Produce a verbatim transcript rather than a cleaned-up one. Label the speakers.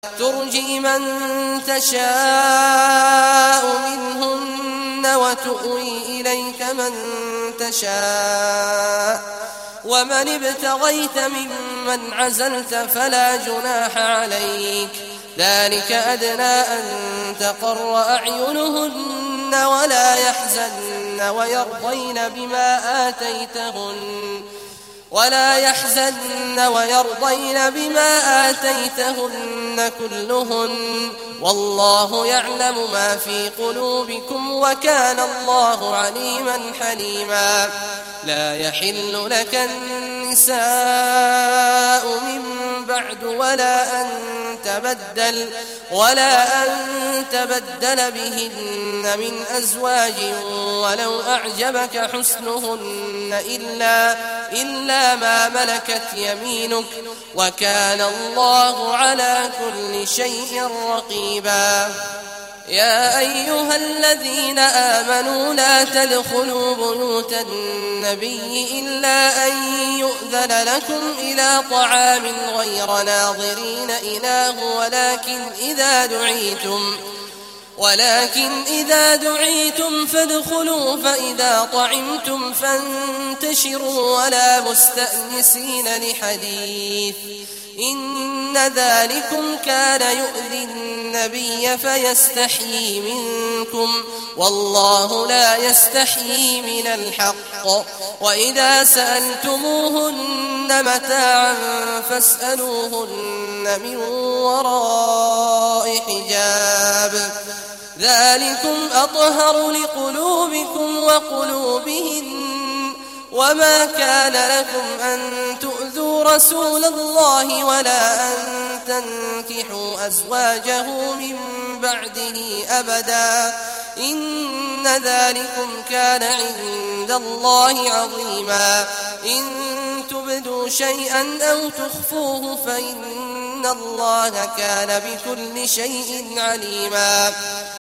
Speaker 1: ترجي من تشاء منهن وتؤوي إليك من تشاء ومن ابتغيت ممن عزلت فلا جناح عليك ذلك أدنى أن تقر أعينهن ولا يحزن ويرضين بما آتيتهن ولا يحزن ويرضين بما آتيتهن كلهن والله يعلم ما في قلوبكم وكان الله عليما حليما. لا يحل لك النساء من بعد ولا أن تبدل ولا أن تبدل بهن من أزواج ولو أعجبك حسنهن إلا إلا ما ملكت يمينك وكان الله على كل شيء رقيبا. يا أيها الذين آمنوا لا تدخلوا بيوت النبي إلا أن يؤذن لكم إلى طعام غير ناظرين إناه ولكن إذا دعيتم ولكن إذا دعيتم فادخلوا فإذا طعمتم فانتشروا ولا مستأنسين لحديث إن ذلكم كان يؤذي النبي فيستحيي منكم والله لا يستحيي من الحق. وإذا سألتموهن متاعا فاسألوهن من وراء حجاب ذلكم أطهر لقلوبكم وقلوبهن وما كان لكم أن تؤذوا رسول الله ولا أن تنكحوا أزواجه من بعده أبدا إن ذلكم كان عند الله عظيما. إن تبدوا شيئا أو تخفوه فإن الله كان بكل شيء عليما.